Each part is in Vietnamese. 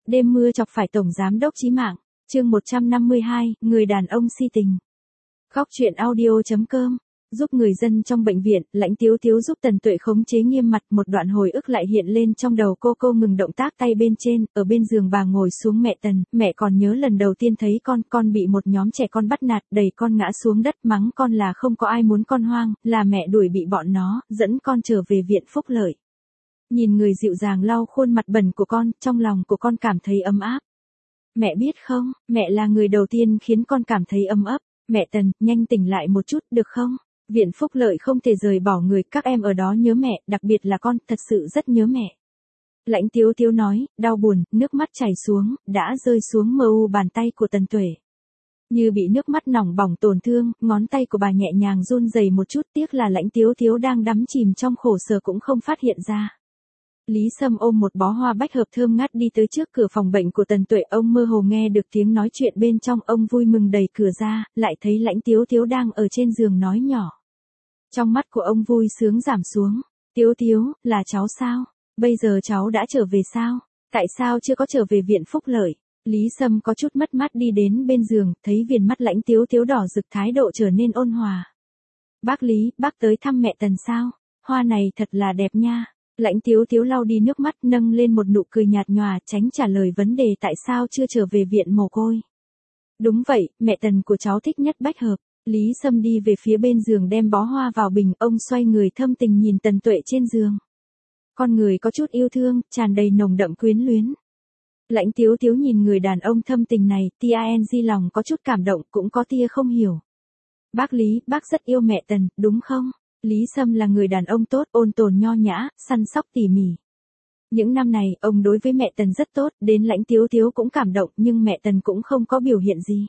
Đêm mưa chọc phải tổng giám đốc chí mạng. Chương 152, người đàn ông si tình. Khóc chuyện audio.com. Giúp người dân trong bệnh viện, Lãnh Tiếu Tiếu giúp Tần Tuệ khống chế nghiêm mặt, một đoạn hồi ức lại hiện lên trong đầu cô ngừng động tác tay bên trên, ở bên giường bà ngồi xuống mẹ Tần, mẹ còn nhớ lần đầu tiên thấy con bị một nhóm trẻ con bắt nạt, đẩy con ngã xuống đất mắng con là không có ai muốn con hoang, là mẹ đuổi bị bọn nó, dẫn con trở về viện phúc lợi. Nhìn người dịu dàng lau khuôn mặt bẩn của con, trong lòng của con cảm thấy ấm áp. Mẹ biết không, mẹ là người đầu tiên khiến con cảm thấy ấm ấp. Mẹ Tần, nhanh tỉnh lại một chút, được không? Viện phúc lợi không thể rời bỏ người, các em ở đó nhớ mẹ, đặc biệt là con, thật sự rất nhớ mẹ. Lãnh Tiếu Tiếu nói, đau buồn, nước mắt chảy xuống, đã rơi xuống mờ u bàn tay của Tần Tuệ. Như bị nước mắt nỏng bỏng tổn thương, ngón tay của bà nhẹ nhàng run rẩy một chút, tiếc là Lãnh Tiếu Tiếu đang đắm chìm trong khổ sở cũng không phát hiện ra. Lý Sâm ôm một bó hoa bách hợp thơm ngát đi tới trước cửa phòng bệnh của Tần Tuệ, ông mơ hồ nghe được tiếng nói chuyện bên trong, ông vui mừng đẩy cửa ra, lại thấy Lãnh Tiếu Tiếu đang ở trên giường nói nhỏ. Trong mắt của ông vui sướng giảm xuống. Tiếu Tiếu, là cháu sao? Bây giờ cháu đã trở về sao? Tại sao chưa có trở về viện phúc lợi? Lý Sâm có chút mất mát đi đến bên giường, thấy viền mắt Lãnh Tiếu Tiếu đỏ rực, thái độ trở nên ôn hòa. Bác Lý, bác tới thăm mẹ Tần sao? Hoa này thật là đẹp nha. Lãnh Tiếu Tiếu lau đi nước mắt, nâng lên một nụ cười nhạt nhòa, tránh trả lời vấn đề tại sao chưa trở về viện mồ côi. Đúng vậy, mẹ Tần của cháu thích nhất bách hợp. Lý Sâm đi về phía bên giường đem bó hoa vào bình, ông xoay người thâm tình nhìn Tần Tuệ trên giường. Con người có chút yêu thương, tràn đầy nồng đậm quyến luyến. Lãnh Tiếu Tiếu nhìn người đàn ông thâm tình này, tia lòng có chút cảm động, cũng có tia không hiểu. Bác Lý, bác rất yêu mẹ Tần, đúng không? Lý Sâm là người đàn ông tốt, ôn tồn nho nhã, săn sóc tỉ mỉ. Những năm này, ông đối với mẹ Tần rất tốt, đến Lãnh Tiếu Tiếu cũng cảm động, nhưng mẹ Tần cũng không có biểu hiện gì.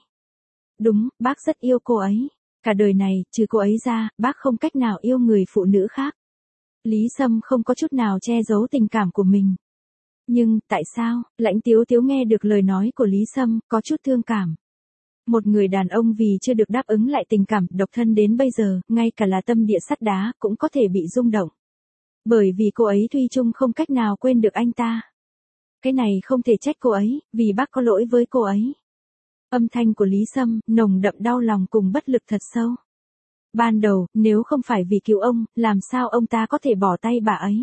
Đúng, bác rất yêu cô ấy. Cả đời này, trừ cô ấy ra, bác không cách nào yêu người phụ nữ khác. Lý Sâm không có chút nào che giấu tình cảm của mình. Nhưng, tại sao? Lãnh Tiếu Tiếu nghe được lời nói của Lý Sâm, có chút thương cảm. Một người đàn ông vì chưa được đáp ứng lại tình cảm, độc thân đến bây giờ, ngay cả là tâm địa sắt đá, cũng có thể bị rung động. Bởi vì cô ấy thủy chung không cách nào quên được anh ta. Cái này không thể trách cô ấy, vì bác có lỗi với cô ấy. Âm thanh của Lý Sâm, nồng đậm đau lòng cùng bất lực thật sâu. Ban đầu, nếu không phải vì cứu ông, làm sao ông ta có thể bỏ tay bà ấy?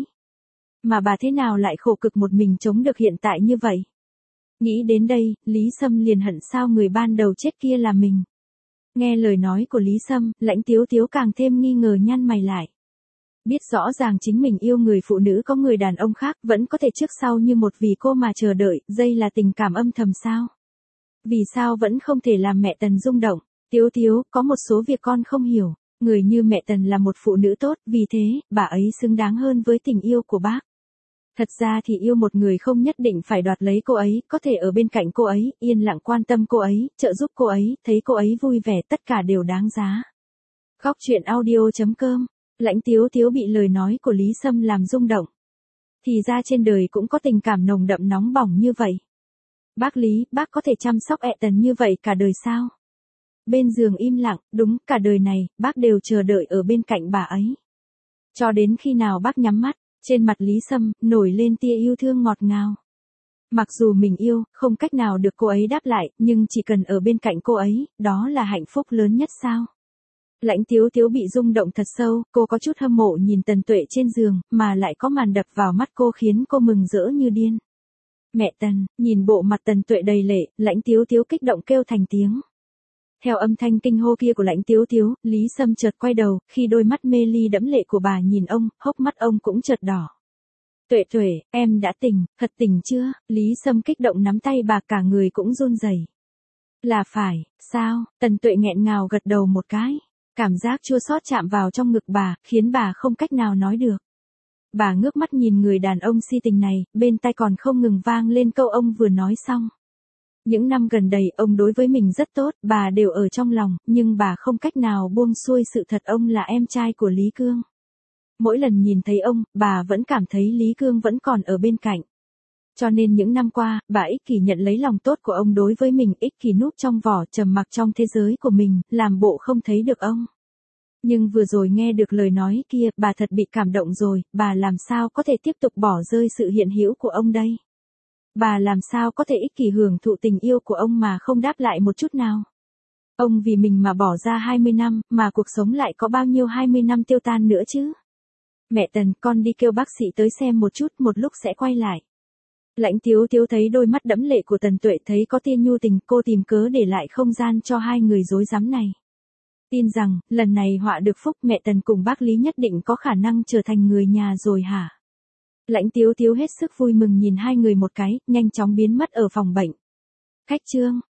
Mà bà thế nào lại khổ cực một mình chống được hiện tại như vậy? Nghĩ đến đây, Lý Sâm liền hận sao người ban đầu chết kia là mình. Nghe lời nói của Lý Sâm, Lãnh Tiếu Tiếu càng thêm nghi ngờ nhăn mày lại. Biết rõ ràng chính mình yêu người phụ nữ có người đàn ông khác, vẫn có thể trước sau như một vì cô mà chờ đợi, đây là tình cảm âm thầm sao? Vì sao vẫn không thể làm mẹ Tần rung động? Tiếu Tiếu, có một số việc con không hiểu. Người như mẹ Tần là một phụ nữ tốt, vì thế, bà ấy xứng đáng hơn với tình yêu của bác. Thật ra thì yêu một người không nhất định phải đoạt lấy cô ấy, có thể ở bên cạnh cô ấy, yên lặng quan tâm cô ấy, trợ giúp cô ấy, thấy cô ấy vui vẻ, tất cả đều đáng giá. Khóc chuyện audio.com. Lãnh Tiếu Tiếu bị lời nói của Lý Sâm làm rung động. Thì ra trên đời cũng có tình cảm nồng đậm nóng bỏng như vậy. Bác Lý, bác có thể chăm sóc mẹ Tần như vậy cả đời sao? Bên giường im lặng, đúng, cả đời này, bác đều chờ đợi ở bên cạnh bà ấy. Cho đến khi nào bác nhắm mắt, trên mặt Lý Sâm, nổi lên tia yêu thương ngọt ngào. Mặc dù mình yêu, không cách nào được cô ấy đáp lại, nhưng chỉ cần ở bên cạnh cô ấy, đó là hạnh phúc lớn nhất sao? Lãnh Tiếu Tiếu bị rung động thật sâu, cô có chút hâm mộ nhìn Tần Tuệ trên giường, mà lại có màn đập vào mắt cô khiến cô mừng rỡ như điên. Mẹ Tần, nhìn bộ mặt Tần Tuệ đầy lệ, Lãnh Tiếu Tiếu kích động kêu thành tiếng. Theo âm thanh kinh hô kia của Lãnh Tiếu Tiếu, Lý Sâm chợt quay đầu, khi đôi mắt mê ly đẫm lệ của bà nhìn ông, hốc mắt ông cũng chợt đỏ. Tuệ Tuệ, em đã tỉnh, thật tỉnh chưa? Lý Sâm kích động nắm tay bà, cả người cũng run rẩy. Là phải, sao? Tần Tuệ nghẹn ngào gật đầu một cái. Cảm giác chua xót chạm vào trong ngực bà, khiến bà không cách nào nói được. Bà ngước mắt nhìn người đàn ông si tình này, bên tai còn không ngừng vang lên câu ông vừa nói xong. Những năm gần đây ông đối với mình rất tốt, bà đều ở trong lòng, nhưng bà không cách nào buông xuôi sự thật ông là em trai của Lý Cương. Mỗi lần nhìn thấy ông, bà vẫn cảm thấy Lý Cương vẫn còn ở bên cạnh. Cho nên những năm qua, bà ích kỷ nhận lấy lòng tốt của ông đối với mình, ích kỷ núp trong vỏ, trầm mặc trong thế giới của mình, làm bộ không thấy được ông. Nhưng vừa rồi nghe được lời nói kia, bà thật bị cảm động rồi, bà làm sao có thể tiếp tục bỏ rơi sự hiện hữu của ông đây. Bà làm sao có thể ích kỷ hưởng thụ tình yêu của ông mà không đáp lại một chút nào. Ông vì mình mà bỏ ra 20 năm, mà cuộc sống lại có bao nhiêu 20 năm tiêu tan nữa chứ. Mẹ Tần, con đi kêu bác sĩ tới xem một chút, một lúc sẽ quay lại. Lãnh Tiếu Tiếu thấy đôi mắt đẫm lệ của Tần Tuệ, thấy có tia nhu tình, cô tìm cớ để lại không gian cho hai người rối rắm này. Tin rằng, lần này họa được phúc, mẹ Tần cùng bác Lý nhất định có khả năng trở thành người nhà rồi hả? Lãnh Tiếu Tiếu hết sức vui mừng nhìn hai người một cái, nhanh chóng biến mất ở phòng bệnh. Khách Trương,